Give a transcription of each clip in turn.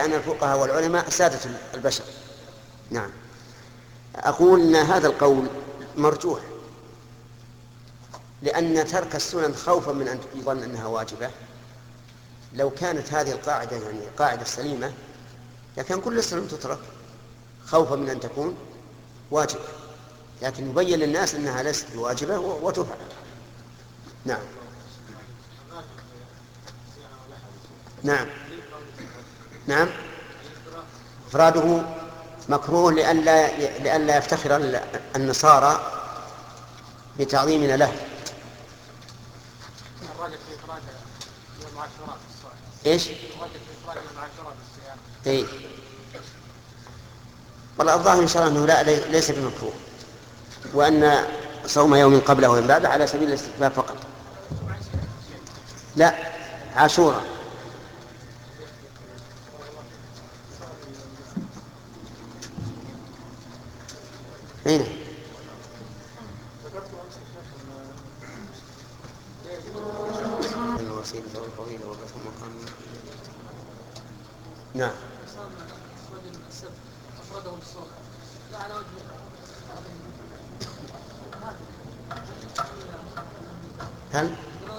أن الفقهاء والعلماء سادة البشر. نعم. أقول أن هذا القول مرجوح، لأن ترك السنن خوفا من أن يظن أنها واجبة، لو كانت هذه القاعدة يعني قاعدة سليمة لكن كل السنن تترك خوفا من أن تكون واجبة، لكن يبين للناس أنها ليست بواجبة وتفعل. نعم. نعم. نعم. إفراده مكروه لئلا يفتخر النصارى بتعظيمنا له. ايش؟ اي والله الظاهر ان شاء الله انه لا ليس بمكروه، وان صوم يوم قبله ويوم بعده على سبيل الاستحباب فقط. لا، عاشوراء. هنا نعم. هل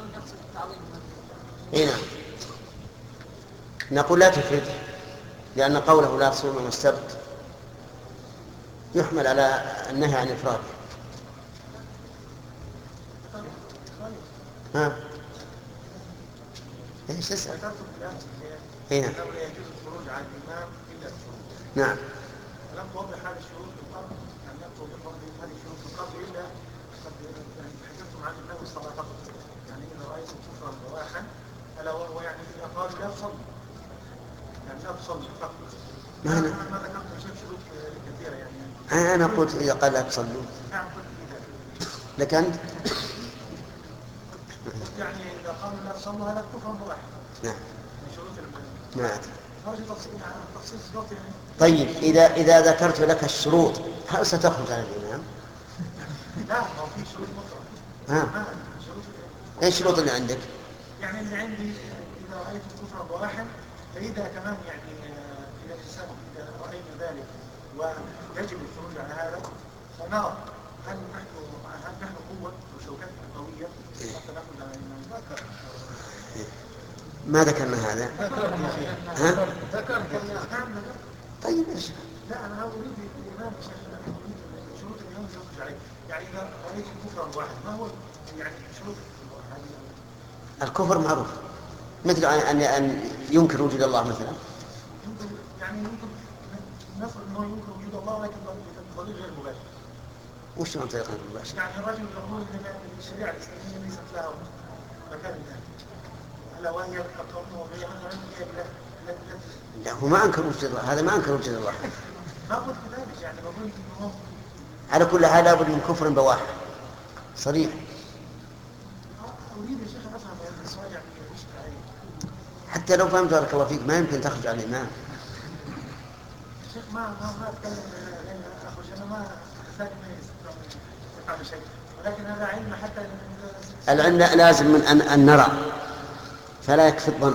هنا نقول لا تفرد، لأن قوله لا تصوم يوم السبت يحمل على النهي عن الإفراد. ها ايش تسأل؟ هنا نعم. لم توضح هذه الشروط من قبل، لم توضح هذه الشروط من قبل إلا قد حكمتم عن النبي صلى الله عليه وسلم، يعني إن رأيتم كفرا بواحا ألا وهو يعني إذا قال لا تصلي، يعني لا تصلي فقط. ما ذكرتم شروط كثيرة يعني. أنا قلت إذا قال لا تصلوا. نعم قلت كذا. لك أنت؟ يعني إذا قالوا لا تصلوا هذا كفرا بواحا. نعم. من شروط نعم. تفصيل طيب إذا ذكرت لك الشروط هل ستخرج عن الإمام؟ لا، ما في شروط أخرى. ايش الشروط اللي عندك؟ يعني اللي عندي إذا رأيت كفرا بواحا، فإذا كمان يعني إذا الإنسان إذا رأينا ذلك ويجب الخروج على هذا، فنرى هل نحن قوة وشوكتنا قوية حتى نأخذ على الإمام. ما ذكرنا هذا؟ ها؟ طيب ايش؟ لا أنا أريد الإمام شروط الإمام يخرج عليه، يعني إذا رأيت كفرا بواحا ما هو يعني شروط الكفر معروف، مثل أن ينكر وجود الله مثلا. يعني يمكن نفرض أنه ينكر وجود الله لكن بطريق غير مباشر. وش عن طريق غير مباشر؟ يعني الرجل يقول أن الشريعة الإسلامية ليست لها مكان ذلك، ألا وهي القرآن وهي مثلا هي لا هو ما أنكر وجود الله، هذا ما أنكر وجود الله. ما قلت كذلك، يعني بقول إنه على كل حال لابد من كفر بواحد صريح. أريد يا شيخ أفهم هذا السؤال يعني وش عليه. حتى لو فهمت بارك الله فيك ما يمكن تخرج عن الإمام. شيخ ما أتكلم لأن أخرج أنا ما أحتاج ما يفعل شيء، ولكن هذا علم حتى العلم لازم من أن نرى، فلا يكفي الظن.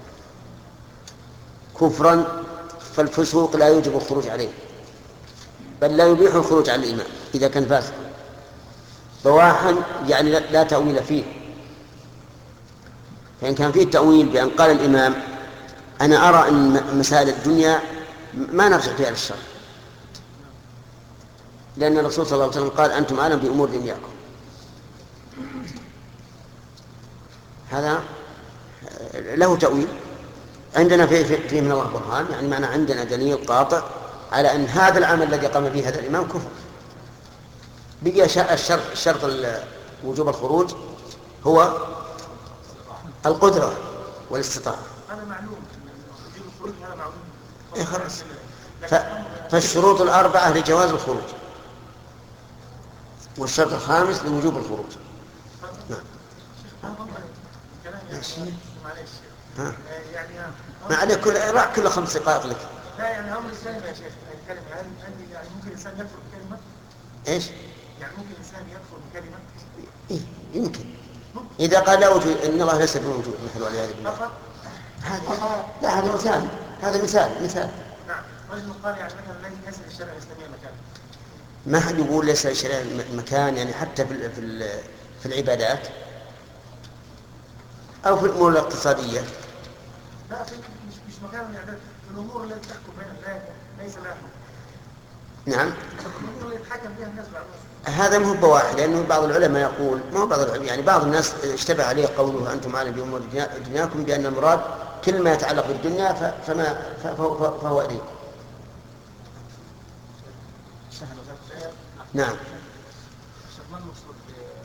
كفرا فالفسوق لا يوجب الخروج عليه، بل لا يبيح الخروج على الإمام إذا كان فاسق. بواحا يعني لا تأويل فيه، فإن كان فيه التأويل بأن قال الإمام أنا أرى أن مسائل الدنيا ما نرجع فيها للشر، لأن الرسول صلى الله عليه وسلم قال أنتم أعلم بأمور دنياكم. هذا له تأويل عندنا فيه من الله برهان، يعني معنى عندنا دليل قاطع على أن هذا العمل الذي قام به هذا الإمام كفر. بقي الشرط وجوب الخروج هو القدرة والاستطاعة. هذا معلوم، وجوب الخروج هذا معلوم. إيه خلاص. فالشروط الأربعة لجواز الخروج، والشرط الخامس لوجوب الخروج. نعم. ها. ما عليك كل 5 دقائق لك. لا يعني أمر الكلمة يا شيخ، الكلمة هل يعني ممكن الإنسان يكفر بكلمة؟ إيش؟ يعني ممكن الإنسان يكفر بكلمة؟ إيه يمكن. إذا قال لا وجود إن الله ليس بوجود مثل والعياذ بالله. لا هذا مثال هذا مثال. نعم. رجل قال يعني مثلا ليس للشريعة الإسلامية مكان. ما حد يقول ليس للشريعة مكان، يعني حتى في العبادات أو في الأمور الاقتصادية. لا، مش مكان يعني في الأمور التي تحكم بين الناس ليس لها. نعم. الأمور اللي يتحكم بها الناس بعضهم. هذا مو بواحد، لأنه بعض العلماء يقول، ما هو بعض العلماء، يعني بعض الناس اشتبه عليه قوله أنتم أعلم بأمور دنياكم، بأن المراد كل ما يتعلق بالدنيا فهو إليكم. نعم. ما المقصود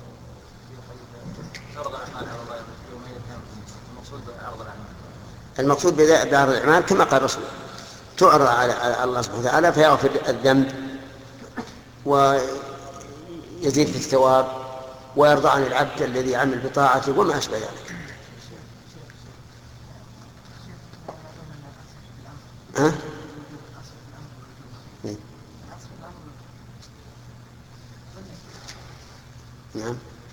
بعرض الأعمال على الله يومين المقصود بعرض الأعمال؟ المقصود بعرض الأعمال كما قال الرسول، تعرض على الله سبحانه وتعالى فيغفر الذنب ويزيد في الثواب ويرضى عن العبد الذي عمل بطاعته وما أشبه ذلك. ها؟ نعم،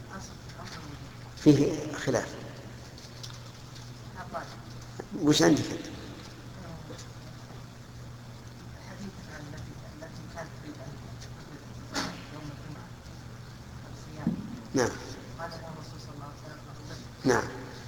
فيه خلاف. وش عندك انت؟ نعم نعم.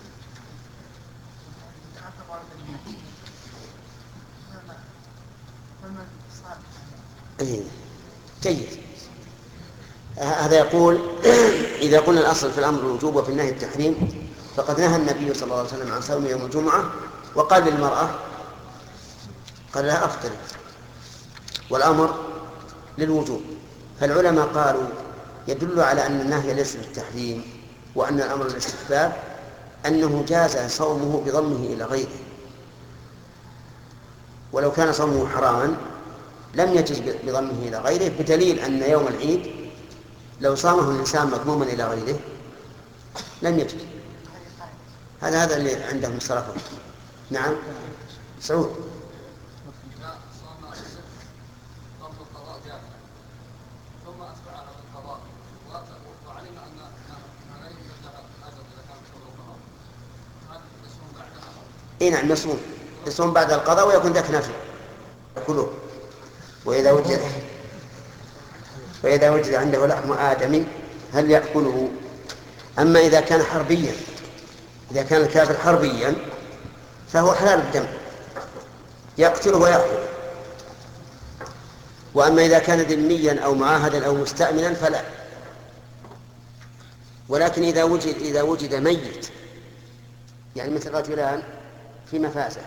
جيد. هذا يقول إذا قلنا الأصل في الأمر الوجوب وفي النهي التحريم، فقد نهى النبي صلى الله عليه وسلم عن صوم يوم الجمعة، وقال للمرأة، قال لها أفطري، والأمر للوجوب. فالعلماء قالوا يدل على أن النهي ليس للتحريم وأن الأمر للاستحباب أنه جاز صومه بضمه إلى غيره، ولو كان صومه حراما لم يجز بضمه إلى غيره، بدليل أن يوم العيد لو صامه الإنسان مضموما إلى غيره لم يجز. هذا اللي عندهم صرفه. نعم سعود. إيه نعم، يصوم بعد القضاء ويكون ذاك نافل يأكله، وإذا وجد عنده لحم آدمي هل يأكله؟ أما إذا كان حربيا، إذا كان الكافر حربيا فهو حلال الدم يقتله ويأكله، وأما إذا كان ذميا أو معاهدا أو مستأمنا فلا. ولكن إذا وجد ميت، يعني مثل رجلان في مفازة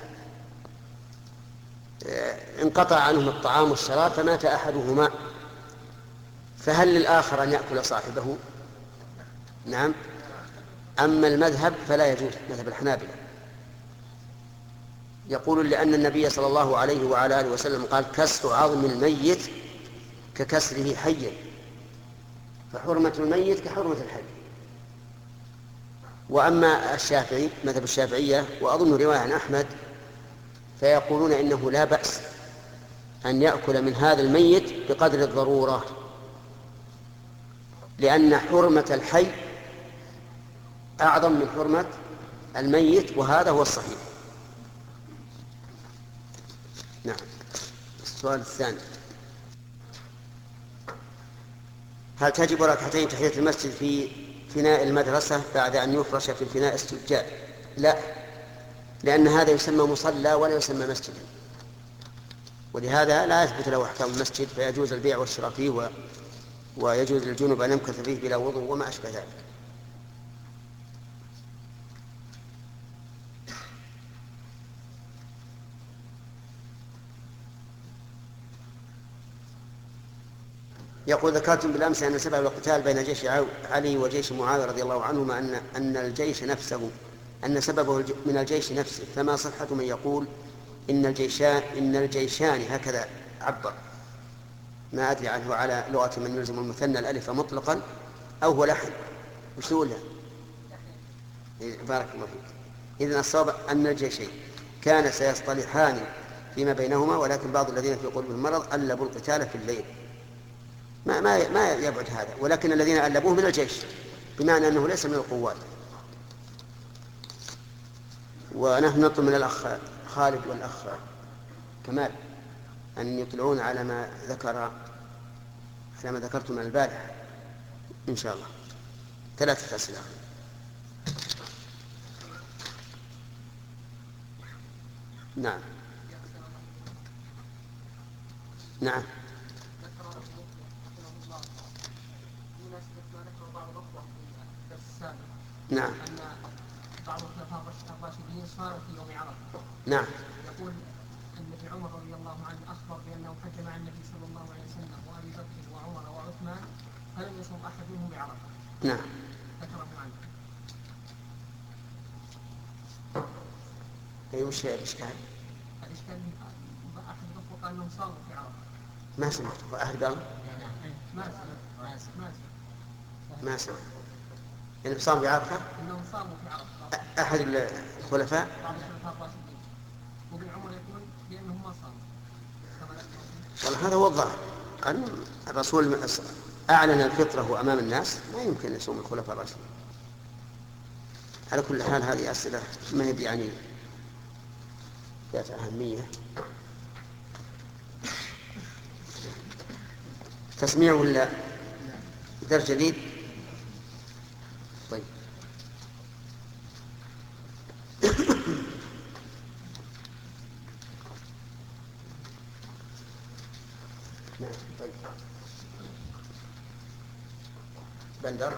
انقطع عنهم الطعام والشراب فمات أحدهما، فهل للآخر أن يأكل صاحبه؟ نعم. أما المذهب فلا يجوز، مذهب الحنابلة يقول لأن النبي صلى الله عليه وعلى آله وسلم قال كسر عظم الميت ككسره حيا، فحرمة الميت كحرمة الحي. وأما الشافعي، مذهب الشافعية وأظن رواية عن أحمد، فيقولون إنه لا بأس أن يأكل من هذا الميت بقدر الضرورة، لأن حرمة الحي أعظم من حرمة الميت، وهذا هو الصحيح. نعم. السؤال الثاني: هل تجب ركعتين تحية المسجد في فناء المدرسة بعد أن يفرش في الفناء السجاد؟ لا، لأن هذا يسمى مصلى ولا يسمى مسجدا، ولهذا لا يثبت له أحكام المسجد، فيجوز البيع والشراء فيه ويجوز للجنوب أن يمكث فيه بلا وضوء وما أشبه ذلك. يقول: ذكرتم بالأمس أن سبب القتال بين جيش علي وجيش معاوية رضي الله عنهما أن الجيش نفسه، أن سببه من الجيش نفسه، فما صحة من يقول إن الجيشان هكذا عبر؟ ما أدري عنه على لغة من يلزم المثنى الألف مطلقا أو هو لحن. وش نقول له؟ بارك الله فيك. إذن الصواب أن الجيشين كان سيصطلحان فيما بينهما، ولكن بعض الذين في قلوبهم مرض ألبوا القتال في الليل. ما يبعد هذا، ولكن الذين ألبوه من الجيش، بمعنى أنه ليس من القوات. ونحن نطلب من الأخ خالد والأخ كمال أن يطلعون على ما ذكرتم البارحة إن شاء الله. 3 أسئلة. نعم نعم. نعم. أن بعض الخلفاء الراشدين صار في يوم عرفة. نعم. يقول أن في عمر رضي الله عنه أخبر بأنه حج مع النبي صلى الله عليه وسلم وأبي بكر وعمر وعثمان فلم يصوم أحد منهم بعرفة. نعم. ذكره عنه. أي وش الإشكال؟ الإشكال أحد الأخوة قال أنهم صاموا في عرفة. ما سمعت. أحد قال؟ ما سمعت. يعني صام بعرفة؟ إنهم صاموا في عرفة. أحد الخلفاء؟ بعض الخلفاء الراشدين. وابن عمر يقول بأنهم ما صاموا. والله هذا هو الظاهر. الرسول أعلن الفطرة أمام الناس، ما يمكن يصوم الخلفاء الراشدين. على كل حال هذه أسئلة ما هي يعني ذات أهمية. تسميع ولا درس جديد؟ طيب. نعم. طيب. بندر.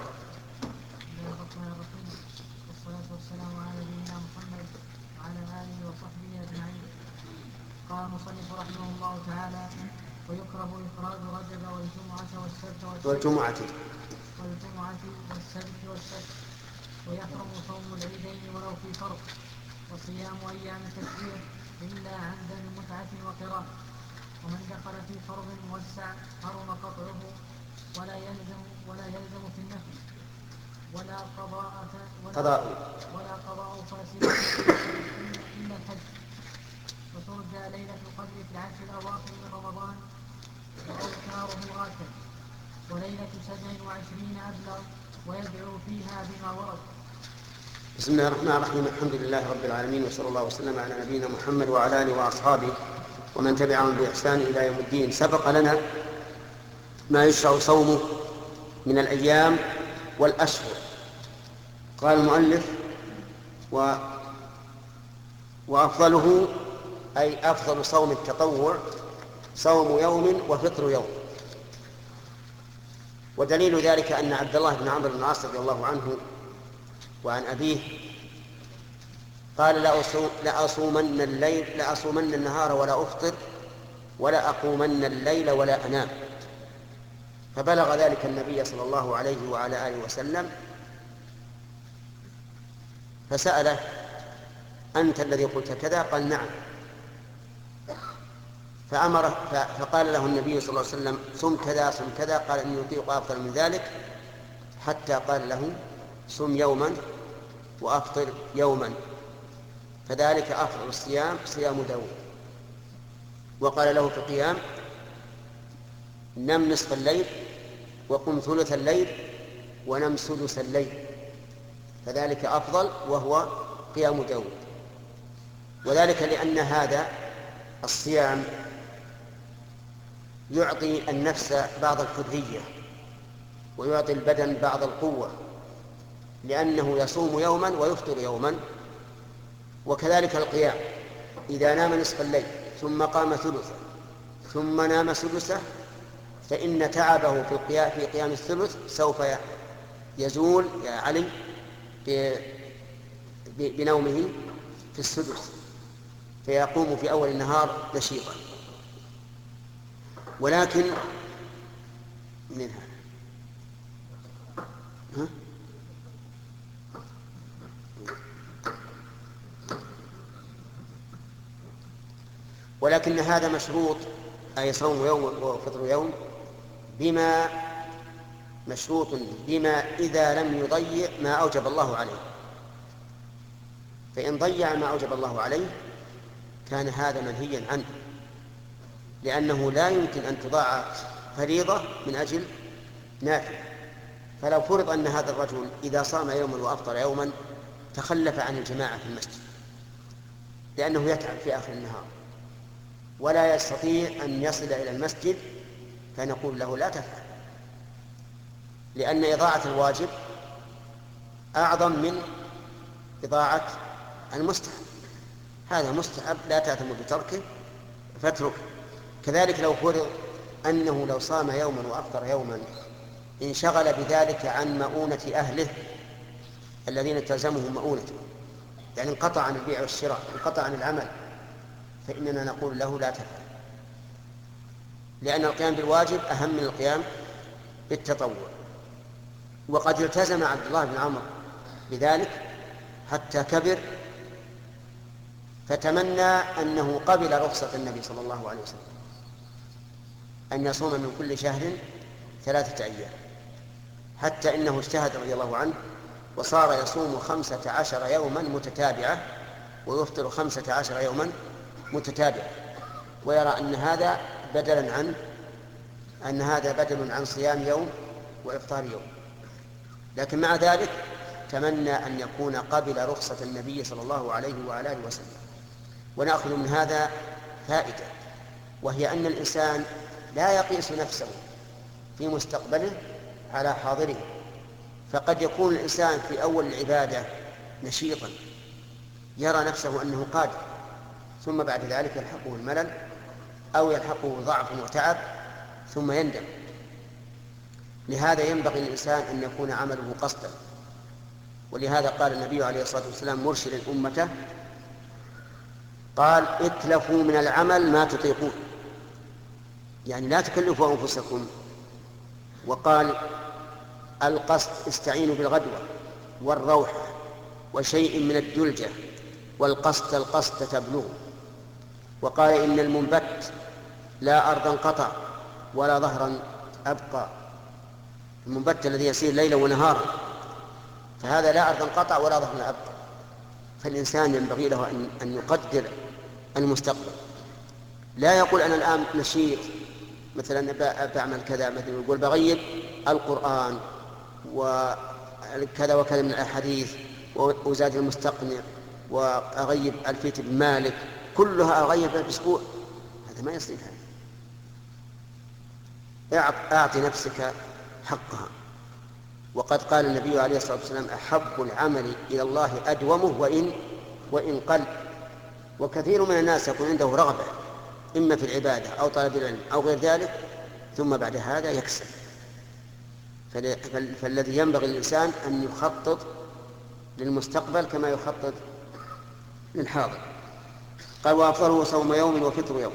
والصلاة والسلام على نبينا محمد وعلى آله وصحبه أجمعين. قال المصنف رحمه الله تعالى: ويكره إخراج رجب والجمعة والسبت والسبت ويحرم صوم العيدين ولو في فرض، وصيام أيام التشريق إلا عند المتعة وقراء. ومن دخل في فرض موسع حرم قطعه ولا يلزم في النفل ولا قضاء فاسد إلا الحج. وترجى ليلة القدر في العشر الأواخر من رمضان وأوتاره آكل، وليلة 27 أبلغ، ويدعو فيها بما ورد. بسم الله الرحمن الرحيم. الحمد لله رب العالمين، وصلى الله وسلم على نبينا محمد وعلى آله وأصحابه ومن تبعهم بإحسان إلى يوم الدين. سبق لنا ما يشرع صومه من الأيام والأشهر. قال المؤلف: وأفضله، أي أفضل صوم التطوع، صوم يوم وفطر يوم. ودليل ذلك أن عبد الله بن عمرو بن العاص رضي الله عنه وعن أبيه قال: لأصومن النهار ولا أفطر ولا أقومن الليل ولا أنام. فبلغ ذلك النبي صلى الله عليه وعلى آله وسلم فسأله: أنت الذي قلت كذا؟ قال: نعم. فقال له النبي صلى الله عليه وسلم: صم كذا صم كذا. قال: إني أطيق أفضل من ذلك، حتى قال له: صم يوما وأفطر يوما، فذلك أفضل الصيام صيام داود. وقال له في القيام: نم نصف الليل وقم ثلث الليل ونم سدس الليل، فذلك أفضل، وهو قيام داود. وذلك لأن هذا الصيام يعطي النفس بعض الحرية ويعطي البدن بعض القوة، لأنه يصوم يوما ويفطر يوما. وكذلك القيام، إذا نام نصف الليل ثم قام ثلثه ثم نام سدسه، فإن تعبه في قيام الثلث سوف يزول يا علي بنومه في السدس، فيقوم في أول النهار نشيطا. ولكن منها ولكن هذا مشروط، أي صوم يوم وفطر يوم، مشروط بما إذا لم يضيع ما أوجب الله عليه. فإن ضيع ما أوجب الله عليه كان هذا منهيا عنه، لأنه لا يمكن أن تضاع فريضة من أجل نافلة. فلو فرض أن هذا الرجل إذا صام يوما وأفطر يوما تخلف عن الجماعة في المسجد لأنه يتعب في آخر النهار، ولا يستطيع أن يصل إلى المسجد، فنقول له لا تفعل، لأن إضاعة الواجب أعظم من إضاعة المستحب. هذا مستحب لا تأثم بتركه فاتركه. كذلك لو فرض أنه لو صام يوما وأفطر يوما انشغل بذلك عن مؤونة أهله الذين تلزمهم مؤونته، يعني انقطع عن البيع والشراء، انقطع عن العمل، فإننا نقول له لا تفعل، لأن القيام بالواجب أهم من القيام بالتطوع. وقد التزم عبد الله بن عمرو بذلك حتى كبر، فتمنى أنه قبل رخصة النبي صلى الله عليه وسلم أن يصوم من كل شهر 3 أيام، حتى إنه اجتهد رضي الله عنه وصار يصوم 15 يوما متتابعة ويفطر 15 يوما متتابعة، ويرى أن هذا بدل عن صيام يوم وإفطار يوم. لكن مع ذلك تمنى أن يكون قبل رخصة النبي صلى الله عليه وعلى آله وسلم. ونأخذ من هذا فائدة، وهي أن الإنسان لا يقيس نفسه في مستقبله على حاضره، فقد يكون الإنسان في أول العبادة نشيطا يرى نفسه أنه قادر، ثم بعد ذلك يلحقه الملل أو يلحقه ضعف وتعب ثم يندم. لهذا ينبغي للإنسان أن يكون عمله قصدا، ولهذا قال النبي عليه الصلاة والسلام مرشدا أمته، قال اتلفوا من العمل ما تطيقون، يعني لا تكلفوا أنفسكم. وقال القصد استعينوا بالغدوة والروحة وشيء من الدلجة والقصد تبلغ. وقال إن المنبت لا أرضا قطع ولا ظهرا أبقى، المنبت الذي يسير ليلا ونهارا، فهذا لا أرضا قطع ولا ظهرا أبقى. فالإنسان ينبغي له أن يقدر المستقبل، لا يقول أنا الآن نشيط مثلا بعمل كذا، مثلا يقول بغيب القرآن وكذا وكذا من الأحاديث وزاد المستقنع وأغيب ألفية بن مالك، كلها أغيب بأسبوع، هذا ما يصير. أعطي نفسك حقها. وقد قال النبي عليه الصلاة والسلام أحب العمل إلى الله أدومه وإن قل. وكثير من الناس يكون عنده رغبة إما في العبادة أو طلب العلم أو غير ذلك، ثم بعد هذا يكسل. فالذي ينبغي للإنسان أن يخطط للمستقبل كما يخطط للحاضر. قال وأفضله صوم يوم وفطر يوم.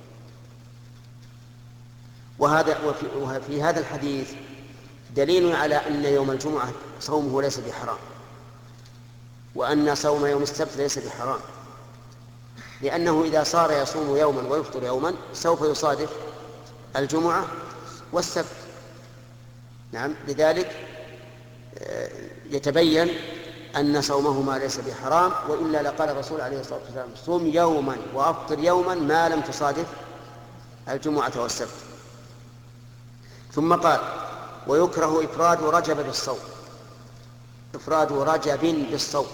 وفي هذا الحديث دليل على أن يوم الجمعة صومه ليس بحرام، وأن صوم يوم السبت ليس بحرام، لأنه إذا صار يصوم يوما ويفطر يوما سوف يصادف الجمعة والسبت. نعم، لذلك يتبين أن صومهما ليس بحرام، وإلا لقال الرسول عليه الصلاة والسلام صوم يوما وأفطر يوما ما لم تصادف الجمعة والسبت. ثم قال ويكره إفراد رجب بالصوم، إفراد رجب بالصوم،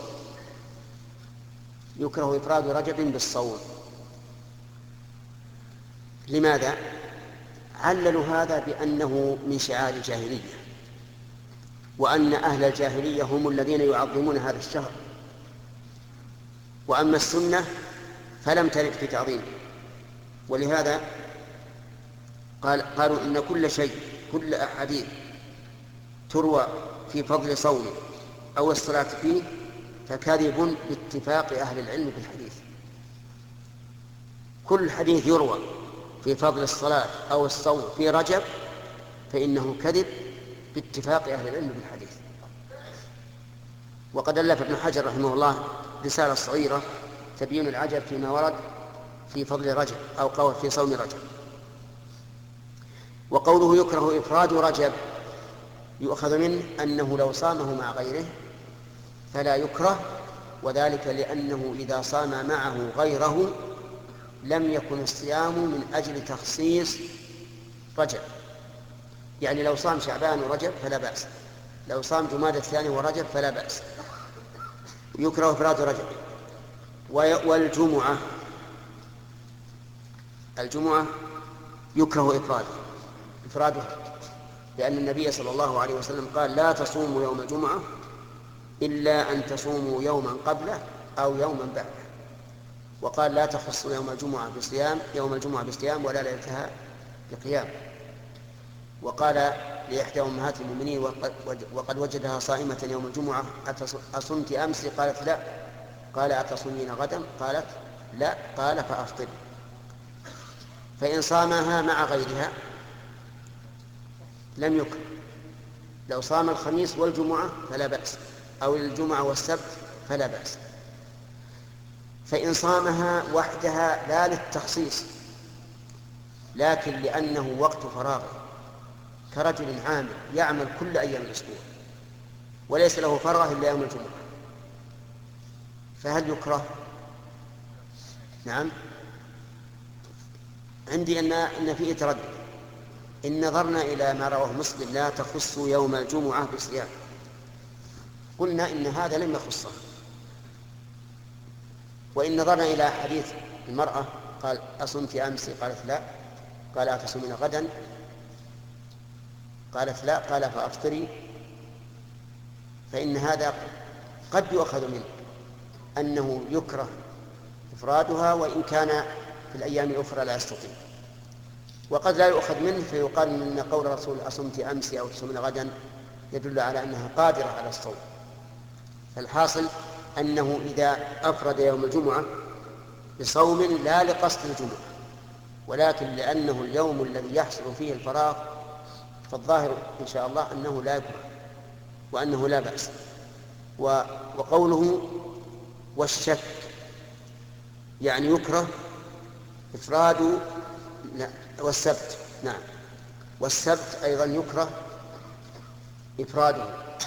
يكره إفراد رجب بالصوم. لماذا؟ عللوا هذا بأنه من شعائر الجاهلية، وأن أهل الجاهلية هم الذين يعظمون هذا الشهر، وأما السنة فلم ترد في تعظيمه. ولهذا قالوا إن كل شيء، كل أحاديث تروى في فضل صومه أو الصلاة فيه فكذب باتفاق أهل العلم بالحديث. كل حديث يروى في فضل الصلاة أو الصوم في رجب فإنه كذب باتفاق أهل العلم بالحديث. وقد ألف ابن حجر رحمه الله رسالة صغيرة تبين العجب فيما ورد في فضل رجب أو قول في صوم رجب. وقوله يكره إفراد رجب يؤخذ منه أنه لو صامه مع غيره فلا يكره، وذلك لأنه إذا صام معه غيره لم يكن الصيام من أجل تخصيص رجب. يعني لو صام شعبان ورجب فلا بأس، لو صام جمادى الثاني ورجب فلا بأس. يكره إفراد رجب. والجمعة الجمعة يكره إفرادها، لأن النبي صلى الله عليه وسلم قال لا تصوموا يوم الجمعة إلا أن تصوموا يوما قبله أو يوما بعده، وقال لا تخصوا يوم الجمعة بصيام ولا ليلتها بقيام. وقال لإحدى أمهات المؤمنين وقد وجدها صائمة يوم الجمعة أصمت أمس؟ قالت لا. قال أتصومين غدا؟ قالت لا. قال فأفطر. فإن صامها مع غيرها لم يكن. لو صام الخميس والجمعة فلا بأس، أو الجمعة والسبت فلا بأس. فإن صامها وحدها لا للتخصيص لكن لأنه وقت فراغه، كرجل عامل يعمل كل أيام الأسبوع وليس له فراغ إلا يوم الجمعة، فهل يكره؟ نعم. عندي أن فيه تردد. إن نظرنا إلى ما رواه مسلم لا تخص يوم الجمعة بصيام، قلنا إن هذا لم يخصه. وإن نظرنا إلى حديث المرأة قال أصمت أمس؟ قالت لا. قال أتصومين غدا؟ قالت لا. قال فأفطري. فإن هذا قد يؤخذ منه أنه يكره إفرادها وإن كان في الأيام الأخرى لا يستطيع، وقد لا يؤخذ منه فيقال إن قول الرسول أصمت أمس أو تصومين غدا يدل على أنها قادرة على الصوم. فالحاصل أنه إذا أفرد يوم الجمعة بصوم لا لقصد الجمعة ولكن لأنه اليوم الذي يحصل فيه الفراغ، فالظاهر إن شاء الله أنه لا يكره وأنه لا بأس. وقوله والشك يعني يكره إفراد والسبت. نعم، والسبت أيضا يكره إفراده،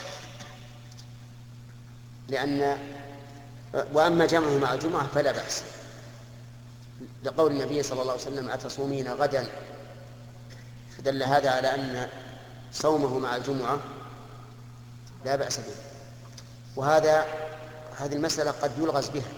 وأما جمعه مع الجمعة فلا بأس، لقول النبي صلى الله عليه وسلم أتصومين غدا، فدل هذا على أن صومه مع الجمعة لا بأس به. هذه المسألة قد يلغز بها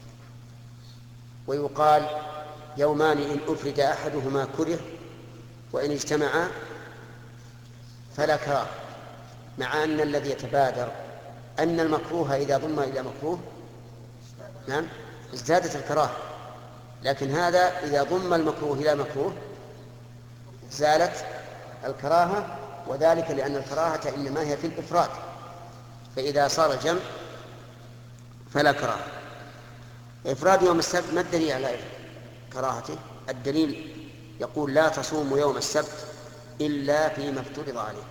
ويقال يومان إن أفرد أحدهما كره وإن اجتمعا فلا كراهة، مع أن الذي يتبادر أن المكروه إذا ضم إلى مكروه نعم ازدادت الكراهة، لكن هذا إذا ضم المكروه إلى مكروه زالت الكراهة، وذلك لأن الكراهة إنما هي في الإفراد، فإذا صار جمع فلا كراهة. إفراد يوم السبت ما الدليل على كراهته؟ الدليل يقول لا تصوموا يوم السبت إلا فيما افترض عليه،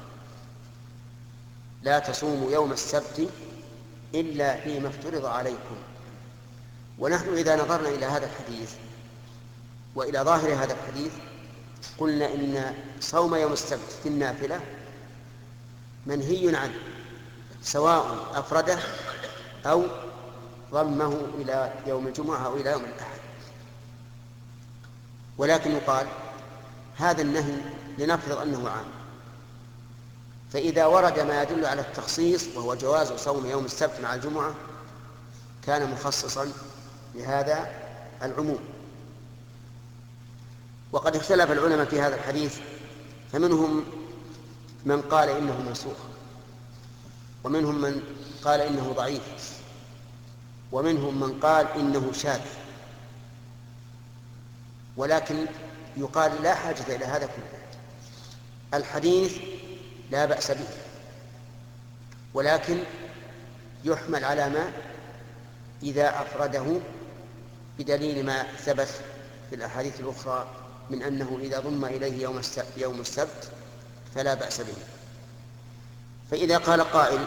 لا تصوموا يوم السبت إلا فيما افترض عليكم. ونحن إذا نظرنا إلى هذا الحديث وإلى ظاهر هذا الحديث قلنا إن صوم يوم السبت في النافلة منهي عنه سواء أفرده أو ضمه إلى يوم الجمعة أو إلى يوم الأحد. ولكن يقال هذا النهي لنفرض أنه عام، فإذا ورد ما يدل على التخصيص وهو جواز صوم يوم السبت مع الجمعة كان مخصصا لهذا العموم. وقد اختلف العلماء في هذا الحديث، فمنهم من قال إنه منسوخ، ومنهم من قال إنه ضعيف، ومنهم من قال إنه شاذ، ولكن يقال لا حاجة إلى هذا كله، الحديث لا بأس به، ولكن يحمل على ما إذا أفرده بدليل ما ثبت في الأحاديث الأخرى من أنه إذا ضم إليه يوم السبت فلا بأس به. فإذا قال قائل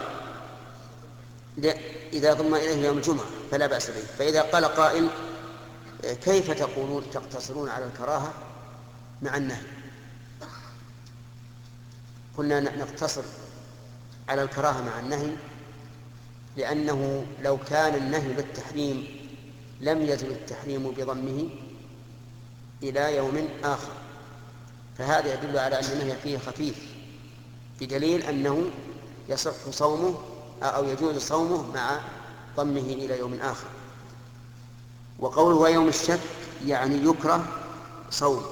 إذا ضم إليه يوم الجمعة فلا بأس به، فإذا قال قائل كيف تقتصرون على الكراهة مع النهي؟ قلنا نقتصر على الكراهة مع النهي لأنه لو كان النهي بالتحريم لم يزل التحريم بضمه إلى يوم آخر، فهذا يدل على أن النهي فيه خفيف بدليل أنه يصح صومه أو يجوز صومه مع ضمه إلى يوم آخر. وقوله يوم الشك يعني يكره صوم.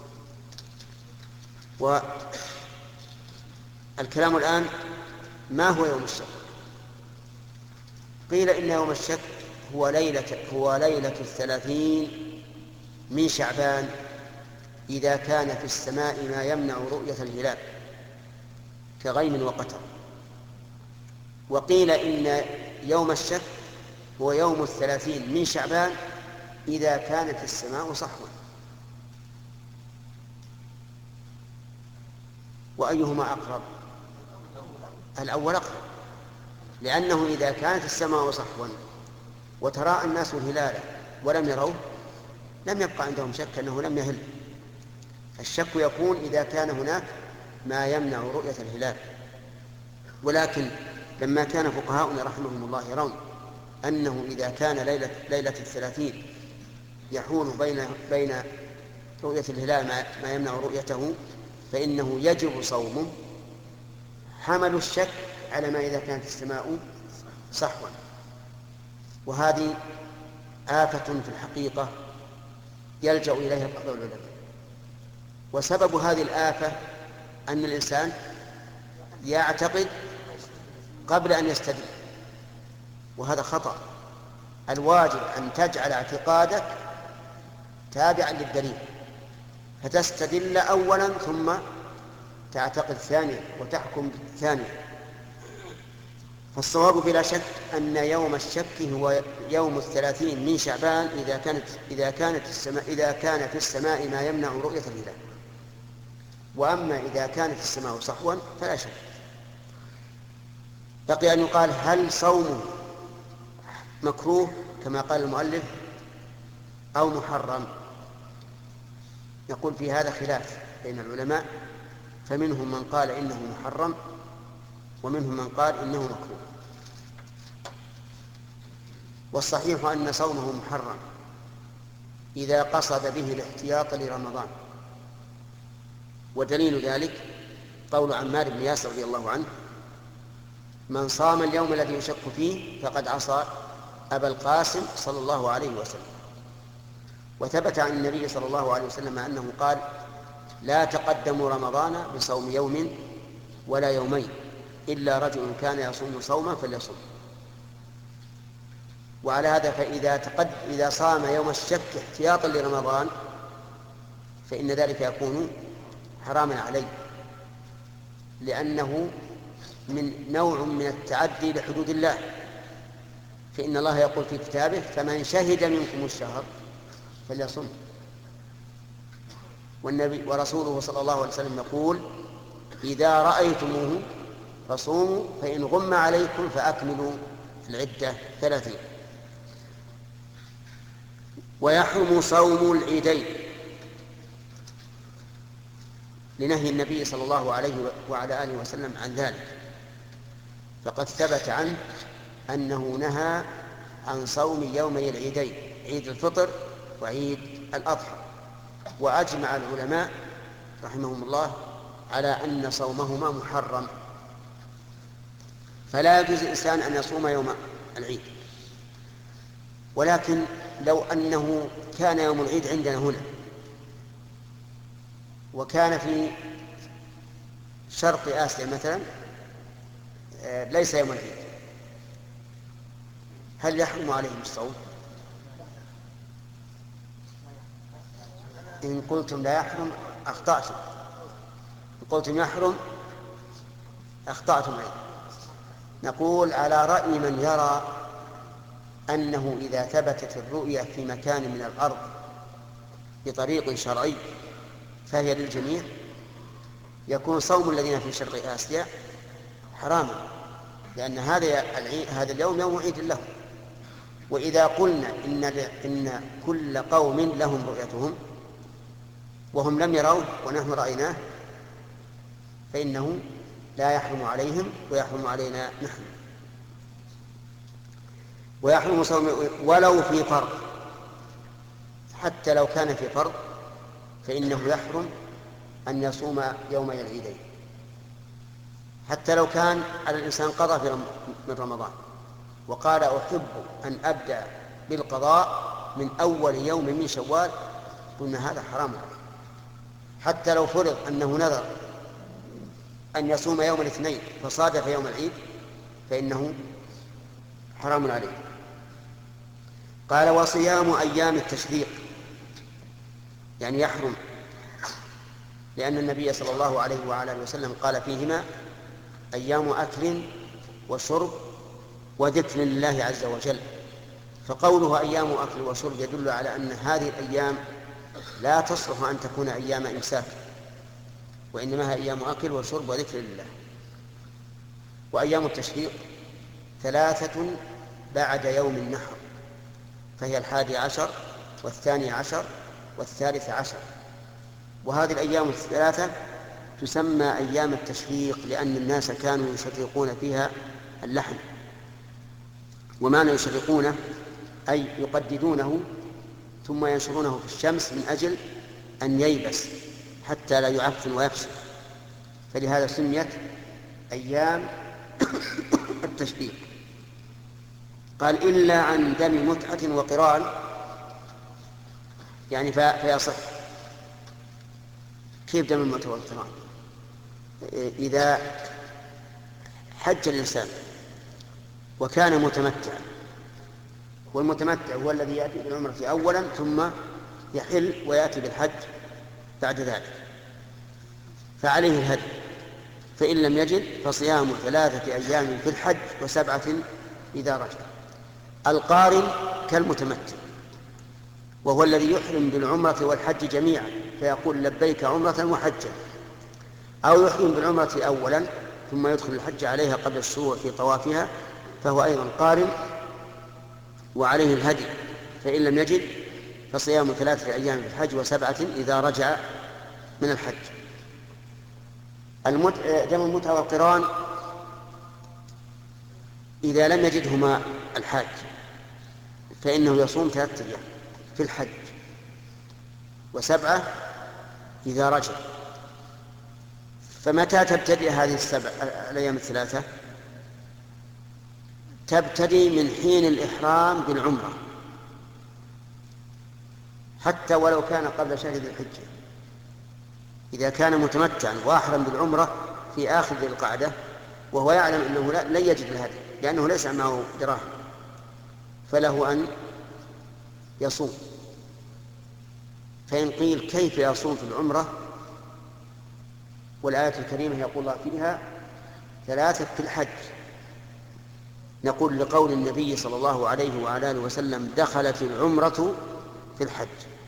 والكلام الآن ما هو يوم الشك؟ قيل إن يوم الشك هو ليلة 30 من شعبان إذا كان في السماء ما يمنع رؤية الهلال كغيم وقتر. وقيل إن يوم الشك هو يوم 30 من شعبان إذا كانت السماء صحوا. وأيهما أقرب؟ الأول أقرب، لأنه إذا كانت السماء صحوا وتراءى الناس الهلال ولم يروه لم يبقى عندهم شك أنه لم يهل. الشك يكون إذا كان هناك ما يمنع رؤية الهلال. ولكن لما كان فقهاؤنا رحمهم الله يرون أنه إذا كان ليلة 30 يحول بين رؤية الهلال ما يمنع رؤيته فإنه يجب صومه، حملوا الشك على ما إذا كانت السماء صحوا. وهذه آفة في الحقيقة يلجأ إليها بعض العلماء. وسبب هذه الآفة أن الإنسان يعتقد قبل أن يستدل، وهذا خطأ. الواجب أن تجعل اعتقادك تابعا للدليل، فتستدل أولا ثم تعتقد ثانيا وتحكم ثانيا. فالصواب بلا شك أن يوم الشك هو يوم 30 من شعبان إذا كان في السماء ما يمنع رؤية الهلال. وأما إذا كانت السماء صحوا فلا شك. بقي أن يقال هل صومه مكروه كما قال المؤلف أو محرم؟ يقول في هذا خلاف بين العلماء، فمنهم من قال إنه محرم ومنهم من قال إنه مكروه. والصحيح أن صومه محرم إذا قصد به الاحتياط لرمضان. ودليل ذلك قول عمار بن ياسر رضي الله عنه: من صام اليوم الذي يشك فيه فقد عصى أبا القاسم صلى الله عليه وسلم. وثبت عن النبي صلى الله عليه وسلم أنه قال: لا تقدموا رمضان بصوم يوم ولا يومين إلا رجل كان يصوم صوما فليصوم. وعلى هذا إذا صام يوم الشك احتياطا لرمضان فإن ذلك يكون حراما عليه، لأنه من نوع من التعدي لحدود الله. فإن الله يقول في كتابه: فمن شهد منكم الشهر فليصم. والنبي ورسوله صلى الله عليه وسلم يقول: إذا رأيتموه فصوموا فإن غم عليكم فأكملوا العدة 30. ويحرم صوم العيدين لنهي النبي صلى الله عليه وعلى آله وسلم عن ذلك، فقد ثبت عنه أنه نهى عن صوم يومي العيدين، عيد الفطر وعيد الأضحى. وأجمع العلماء رحمهم الله على أن صومهما محرم، فلا يجوز الإنسان أن يصوم يوم العيد. ولكن لو أنه كان يوم العيد عندنا هنا وكان في شرق آسيا مثلا ليس يوم العيد، هل يحرم عليهم الصوم؟ إن قلتم لا يحرم أخطأتم، إن قلتم يحرم أخطأتم أيضا. نقول على رأي من يرى أنه إذا ثبتت الرؤية في مكان من الأرض بطريق شرعي فهي للجميع، يكون صوم الذين في شرق آسيا حراما، لأن هذا اليوم يوم عيد له. وإذا قلنا إن كل قوم لهم رؤيتهم وهم لم يروه ونحن رأيناه فإنه لا يحرم عليهم ويحرم علينا نحن. ويحرم صوم ولو في فرض، حتى لو كان في فرض فإنه يحرم أن يصوم يومي العيدين، حتى لو كان على الإنسان قضاء من رمضان وقال: أحب أن أبدأ بالقضاء من أول يوم من شوال، قلنا هذا حرام عليه. حتى لو فرض أنه نذر أن يصوم يوم الاثنين فصادف يوم العيد فإنه حرام عليه. قال وصيام أيام التشريق يعني يحرم، لأن النبي صلى الله عليه وعلى آله وسلم قال فيهما أيام أكل وشرب وذكر لله عز وجل، فقوله أيام أكل وشرب يدل على أن هذه الأيام لا تصلح أن تكون أيام إمساك، وإنما هي أيام أكل وشرب وذكر لله. وأيام التشريق 3 بعد يوم النحر، فهي 11 و12 و13، وهذه الأيام 3 تسمى أيام التشريق لأن الناس كانوا يشرقون فيها اللحم. ومعنى يشرقونه أي يقددونه ثم ينشرونه في الشمس من أجل أن ييبس حتى لا يعفن ويفسد، فلهذا سميت أيام التشريق. قال إلا عن دم متعة وقران، يعني فيصح. كيف دم المتعة والقران؟ إذا حج الإنسان وكان متمتعا، والمتمتع هو الذي يأتي بالعمرة أولا ثم يحل ويأتي بالحج بعد ذلك، فعليه الهدي، فإن لم يجد فصيام 3 أيام في الحج و7 إذا رجع. القارن كالمتمتع، وهو الذي يحرم بالعمرة والحج جميعا فيقول لبيك عمرة وحجا، أو يحرم بالعمرة أولا ثم يدخل الحج عليها قبل الشروع في طوافها فهو أيضا قارن وعليه الهدي، فإن لم يجد فصيام 3 أيام في الحج و7 إذا رجع من الحج. دم المتعة والقران إذا لم يجدهما الحاج فإنه يصوم 3 أيام في الحج و7 إذا رجع. فمتى تبتدئ هذه الأيام 3؟ تبتدي من حين الإحرام بالعمرة، حتى ولو كان قبل شهر ذي الحجة. إذا كان متمتعا وأحرم بالعمرة في آخر ذي القعدة وهو يعلم أنه لن يجد الهدي لأنه ليس معه دراهم، فله أن يصوم. فإن قيل كيف يصوم في العمرة والآية الكريمة يقول الله فيها 3 في الحج، نقول لقول النبي صلى الله عليه وعلى آله وسلم دخلت العمرة في الحج.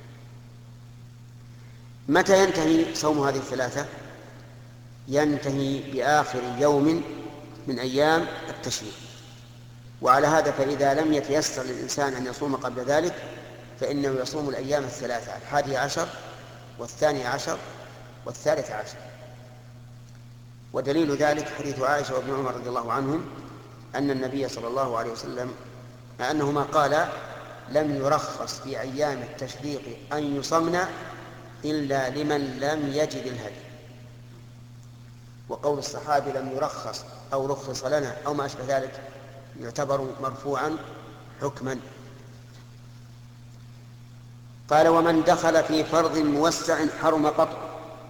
متى ينتهي صوم هذه 3؟ ينتهي بآخر يوم من أيام التشريق. وعلى هذا فإذا لم يتيسر للإنسان أن يصوم قبل ذلك فإنه يصوم الأيام 3 11 و12 و13. ودليل ذلك حديث عائشة وابن عمر رضي الله عنهم أن النبي صلى الله عليه وسلم أنهما قال لم يرخص في أيام التشريق أن يصمن إلا لمن لم يجد الهدي. وقول الصحابي لم يرخص أو رخص لنا أو ما أشبه ذلك يعتبر مرفوعا حكما. قال ومن دخل في فرض موسع حرم قطعه.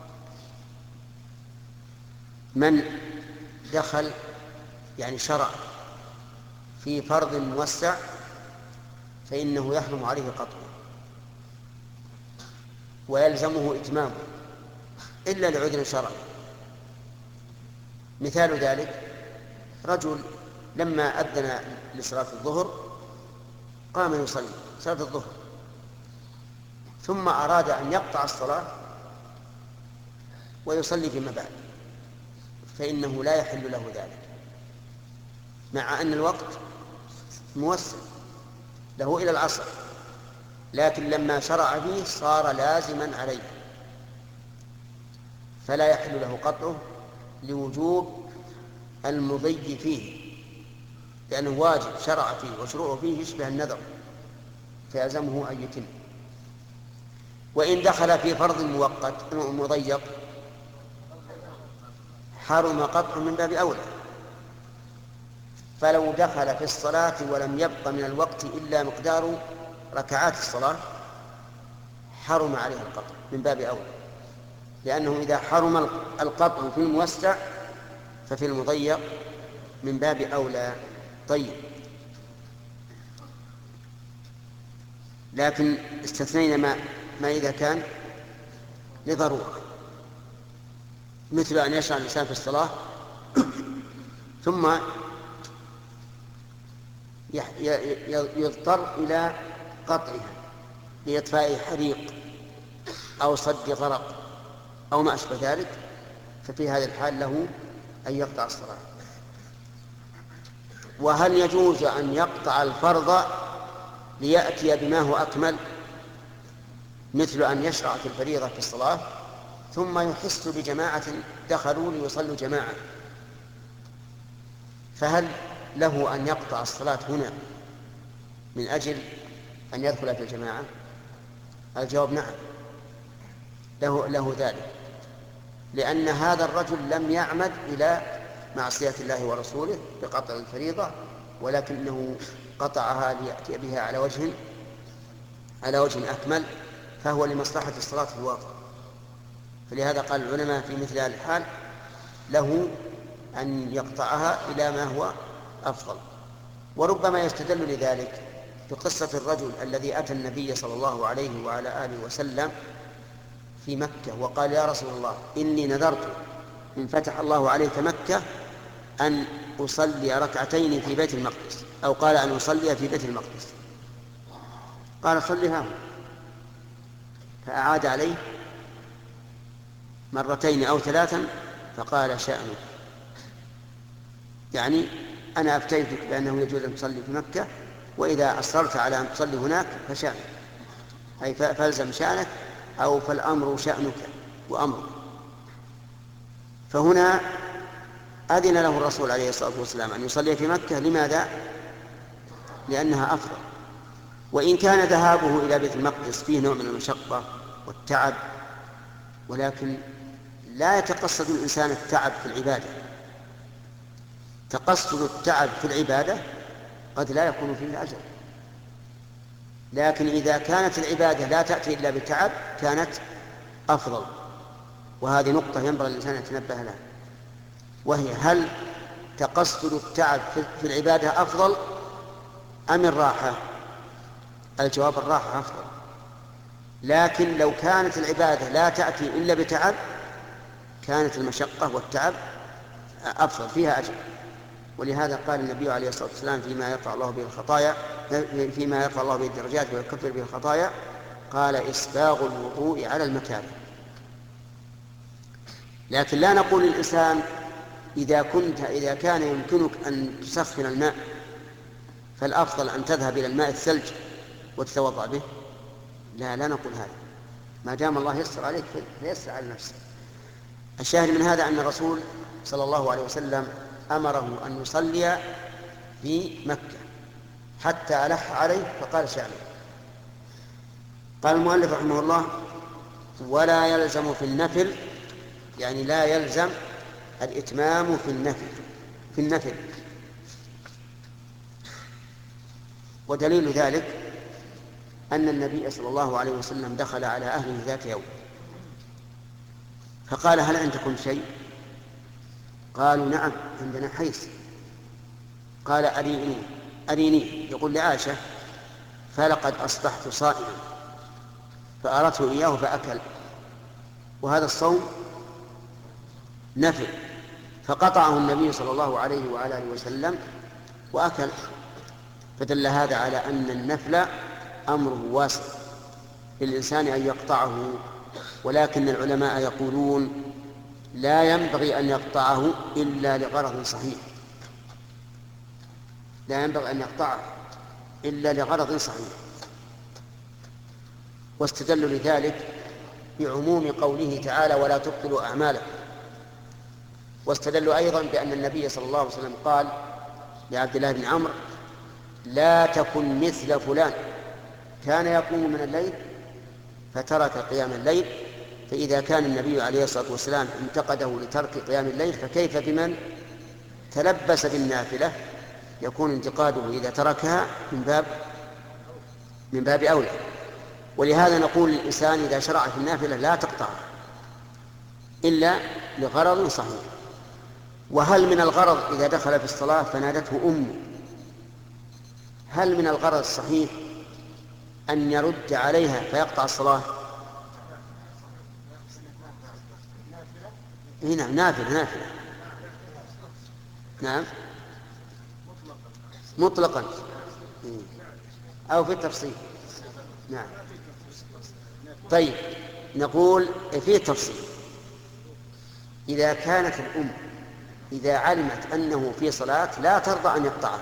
من دخل يعني شرع في فرض موسع فإنه يحرم عليه قطعه ويلزمه إتمامه إلا لعذر شرعي. مثال ذلك رجل لما أذن لصلاة الظهر قام يصلي صلاة الظهر ثم أراد أن يقطع الصلاة ويصلي فيما بعد، فإنه لا يحل له ذلك مع أن الوقت موسع له إلى العصر، لكن لما شرع فيه صار لازما عليه فلا يحل له قطعه لوجوب المضي فيه، لأنه واجب شرع فيه وشروعه فيه يشبه النذر فيلزمه أن يتم. وإن دخل في فرض مؤقت مضيق حرم قطع من باب أولى. فلو دخل في الصلاة ولم يبق من الوقت إلا مقدار ركعات الصلاة حرم عليه القطع من باب أولى، لأنه إذا حرم القطع في الموسع ففي المضيق من باب أولى. طيب، لكن استثنينا ما إذا كان لضرورة، مثل أن يشرع الإنسان في الصلاة ثم يضطر إلى قطعها لإطفاء حريق أو صد غرق أو ما أشبه ذلك، ففي هذا الحال له أن يقطع الصلاة. وهل يجوز أن يقطع الفرض ليأتي بما هو أكمل، مثل أن يشرع في الفريضة في الصلاة ثم يحس بجماعة دخلوا ليصلوا جماعة، فهل له أن يقطع الصلاة هنا من أجل أن يدخل في الجماعة؟ الجواب نعم، له ذلك، لأن هذا الرجل لم يعمد إلى معصية الله ورسوله بقطع الفريضة، ولكنه قطعها ليأتي بها على وجه أكمل، فهو لمصلحة الصلاة في الواقع. فلهذا قال العلماء في مثل هذا الحال له أن يقطعها إلى ما هو أفضل. وربما يستدل لذلك بقصة الرجل الذي أتى النبي صلى الله عليه وعلى آله وسلم في مكة وقال: يا رسول الله، إني نذرت إن فتح الله عليك مكة أن أصلي ركعتين في بيت المقدس، أو قال أن أصلي في بيت المقدس. قال: صلها. فأعاد عليه مرتين أو ثلاثا فقال: شأنك، يعني أنا أفتيتك بأنه يجوز أن تصلي في مكة، وإذا أصررت على أن تصلي هناك فشأنك، أي فالزم شأنك، أو فالأمر شأنك وأمرك. فهنا أذن له الرسول عليه الصلاة والسلام أن يصلي في مكة. لماذا؟ لأنها أفضل. وإن كان ذهابه إلى بيت المقدس فيه نوع من المشقة والتعب، ولكن لا يتقصد الإنسان التعب في العبادة. تقصد التعب في العبادة قد لا يكون فيه أجر، لكن إذا كانت العبادة لا تأتي إلا بالتعب كانت أفضل. وهذه نقطة ينبغي الإنسان يتنبه لها، وهي: هل تقصد التعب في العبادة أفضل أم الراحة؟ الجواب: الراحة أفضل. لكن لو كانت العبادة لا تأتي إلا بتعب كانت المشقة والتعب أفضل، فيها أجر. ولهذا قال النبي عليه الصلاة والسلام فيما يرفع الله به الدرجات ويكفر به الخطايا، قال: إسباغ الوضوء على المكاره. لكن لا نقول للإنسان إذا كان يمكنك أن تسخن الماء فالأفضل أن تذهب إلى الماء الثلج وتتوضأ به. لا نقول هذا، ما دام الله يسر عليك فيسر على نفسه. الشاهد من هذا أن الرسول صلى الله عليه وسلم أمره أن يصلي في مكة حتى ألح عليه فقال: شأنه. قال المؤلف رحمه الله: ولا يلزم في النفل، يعني لا يلزم الإتمام في النفل. ودليل ذلك أن النبي صلى الله عليه وسلم دخل على أهله ذات يوم فقال: هل عندكم شيء؟ قالوا: نعم، عندنا حيث. قال: أريني، يقول لعائشة: فلقد أصبحت صائما، فأردته إياه فأكل، وهذا الصوم نفل، فقطعه النبي صلى الله عليه وعلى آله وسلم وأكل. فدل هذا على أن النفل أمره واسع للإنسان أن يقطعه، ولكن العلماء يقولون: لا ينبغي أن يقطعه إلا لغرض صحيح، لا ينبغي أن يقطعه إلا لغرض صحيح. واستدلوا لذلك بعموم قوله تعالى: ولا تبطلوا أعمالكم. واستدلوا أيضا بأن النبي صلى الله عليه وسلم قال لعبد الله بن عمرو: لا تكن مثل فلان كان يقوم من الليل فترك قيام الليل. فإذا كان النبي عليه الصلاة والسلام انتقده لترك قيام الليل، فكيف بمن تلبس بالنافلة؟ يكون انتقاده إذا تركها من باب أولى. ولهذا نقول للإنسان إذا شرع في النافلة لا تقطعها، إلا لغرض صحيح. وهل من الغرض إذا دخل في الصلاة فنادته أمه، هل من الغرض الصحيح أن يرد عليها فيقطع الصلاة؟ هنا نافلة نعم مطلقا أو في التفصيل. نعم. طيب نقول في تفصيل. إذا كانت الأم إذا علمت أنه في صلاة لا ترضى أن يقطعها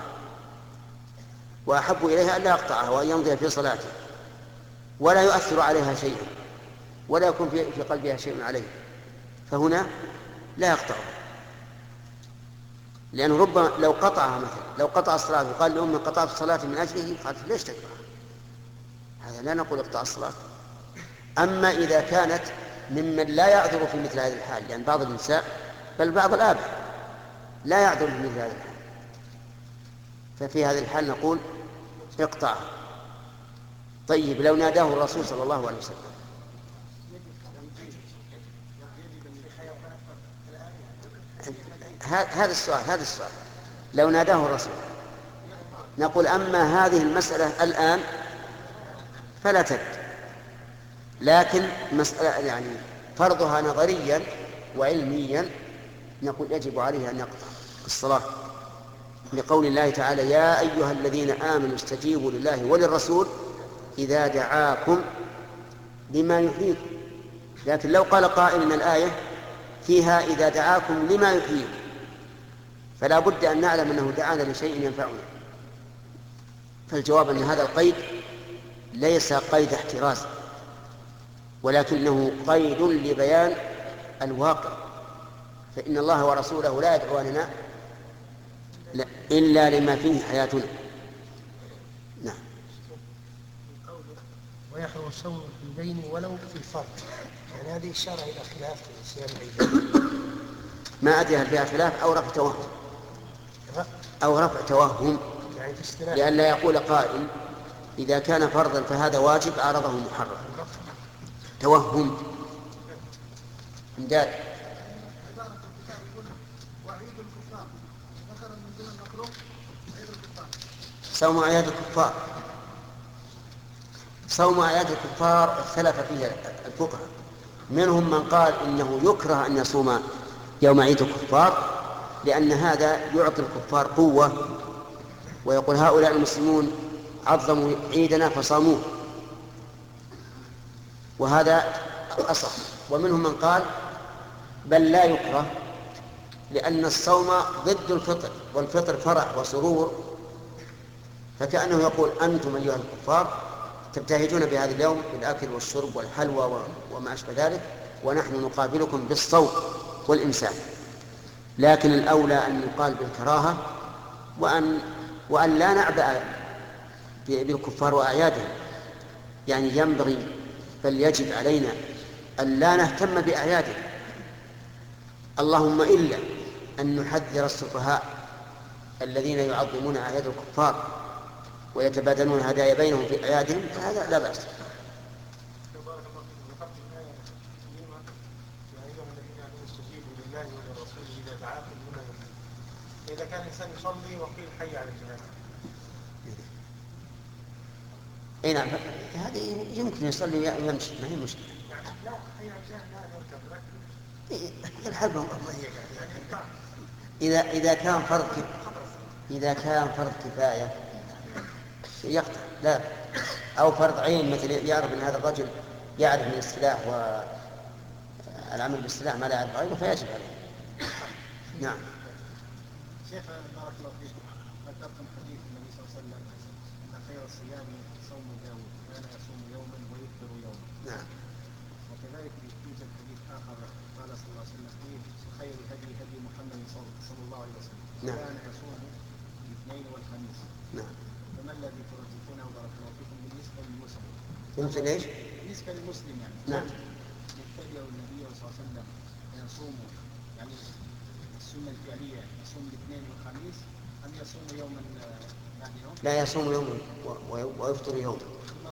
وأحب إليها أن لا يقطعها وأن يمضي في صلاته ولا يؤثر عليها شيئا ولا يكون في قلبها شيء عليه، فهنا لا يقطعها، لأنه ربما لو قطعها مثلا لو قطع الصلاة وقال لأمي قطعت الصلاة من أجله قالت ليش تكره، هذا لا نقول اقطع الصلاة. أما إذا كانت ممن لا يعذر في مثل هذه الحال، لأن بعض النساء بل بعض الآباء لا يعذر في مثل هذه الحال، ففي هذه الحال نقول اقطعها. طيب لو ناداه الرسول صلى الله عليه وسلم، هذا السؤال لو ناداه الرسول نقول أما هذه المسألة الآن فلا ترد، لكن مسألة يعني فرضها نظريا وعلميا نقول يجب عليه أن يقطع الصلاة لقول الله تعالى يا أيها الذين آمنوا استجيبوا لله وللرسول إذا دعاكم لما يحييكم. لكن لو قال قائل إن الآية فيها إذا دعاكم لما يحييكم، فلا بد أن نعلم أنه دعانا لشيء ينفعنا، فالجواب أن هذا القيد ليس قيد احتراز ولكنه قيد لبيان الواقع، فإن الله ورسوله لا يدعوننا إلا لما فيه حياتنا. نعم. ويحرم الصوم في الدين ولو في الفرض، يعني هذه إشارة إلى خلاف في صيام العيدين. ما أدري هل فيها خلاف أو رفع توهم، يعني في استثناء لأن لا يقول قائل إذا كان فرضا فهذا واجب أعرضه محرم. توهم إمداد. صوم أعياد الكفار، صوم أعياد الكفار اختلف فيه الفقهاء، منهم من قال إنه يكره أن يصوم يوم عيد الكفار لأن هذا يعطي الكفار قوة، ويقول هؤلاء المسلمون عظموا عيدنا فصاموه، وهذا أصح. ومنهم من قال بل لا يكره لأن الصوم ضد الفطر، والفطر فرح وسرور، فكأنه يقول أنتم أيها الكفار تبتهجون بهذا اليوم بالأكل والشرب والحلوى وما أشبه ذلك، ونحن نقابلكم بالصوم والإمساك. لكن الأولى أن يقال بالكراهة وأن لا نعبأ بالكفار وأعيادهم، يعني ينبغي بل يجب علينا أن لا نهتم بأعيادهم، اللهم إلا أن نحذر السفهاء الذين يعظمون أعياد الكفار ويتبادلون هدايا بينهم في أعيادهم، فهذا لا بأس. إذا كان الإنسان يصلي وقيل حي على الجهاد. أي نعم، هذه يمكن يصلي ويمشي ما هي مشكلة. لا حي على الجهاد لا يركب الحرب إذا كان فرض كفاية يقطع، لا أو فرض عين مثل يعرف أن هذا الرجل يعرف من السلاح والعمل بالسلاح ما لا يعرف غيره فيجب عليه. نعم. شيخ بارك الله فيكم، ذكرتم حديث النبي صلى الله عليه وسلم ان خير الصيام صوم داود كان يصوم يوما ويفطر يوما. نعم. وكذلك يوجد حديث اخر قال صلى الله عليه وسلم فيه خير هدي محمد صلى الله عليه وسلم كان يصوم الاثنين والخميس. نعم. فما الذي ترجحونه بارك الله فيكم بالنسبه للمسلم؟ بالنسبة ليش؟ بالنسبه للمسلم يعني. نعم. يتبع النبي صلى الله عليه وسلم يصوم يعني السنة الفعلية يصوم الاثنين والخميس أم يصوم يوما بعد يوم؟ لا يصوم يوما ويفطر يوما.